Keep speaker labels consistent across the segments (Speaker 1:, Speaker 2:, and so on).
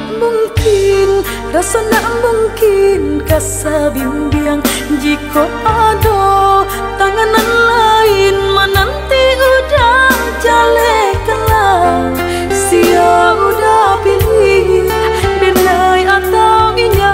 Speaker 1: nak mungkin, rasa nak mungkin kasa bimbang jika ada tanganan lain menanti udah jale kelang. Sia udah pilih denai atau inya,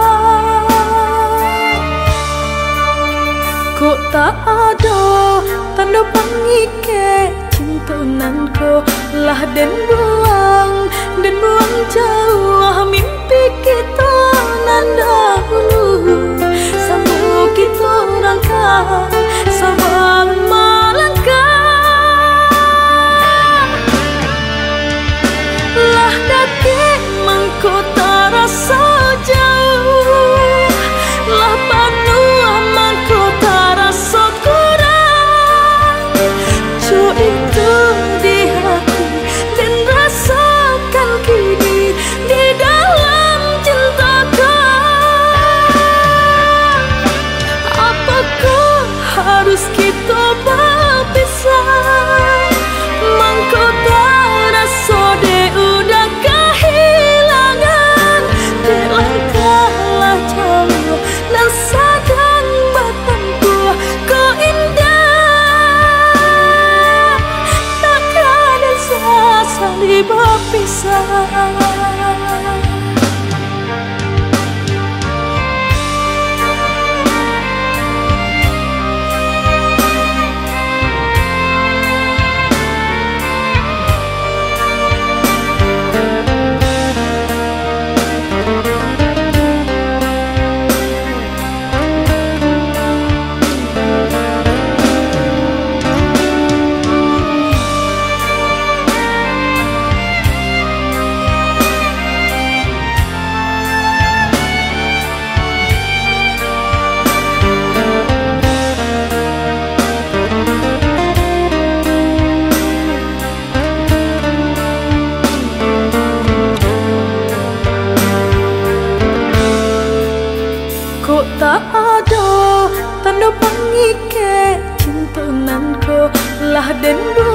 Speaker 1: kok tak ada tanda pangike cintunanku lah dan buang jauh mimpi kita nan dahulu. Sambung kita rangka sama melangkah, lah dake mangko terasa jauh, lah penuh mangko terasa kurang. Cu itu di hati dan rasakan kini di dalam cintaku. Apakah harus kita berpisah? Mangko terasa de udah kehilangan, de langkahlah jauh dan sadang batangku kau indah. Takkan ada saling berpisah. Kok tak ada tanda pangike cintunanku lah den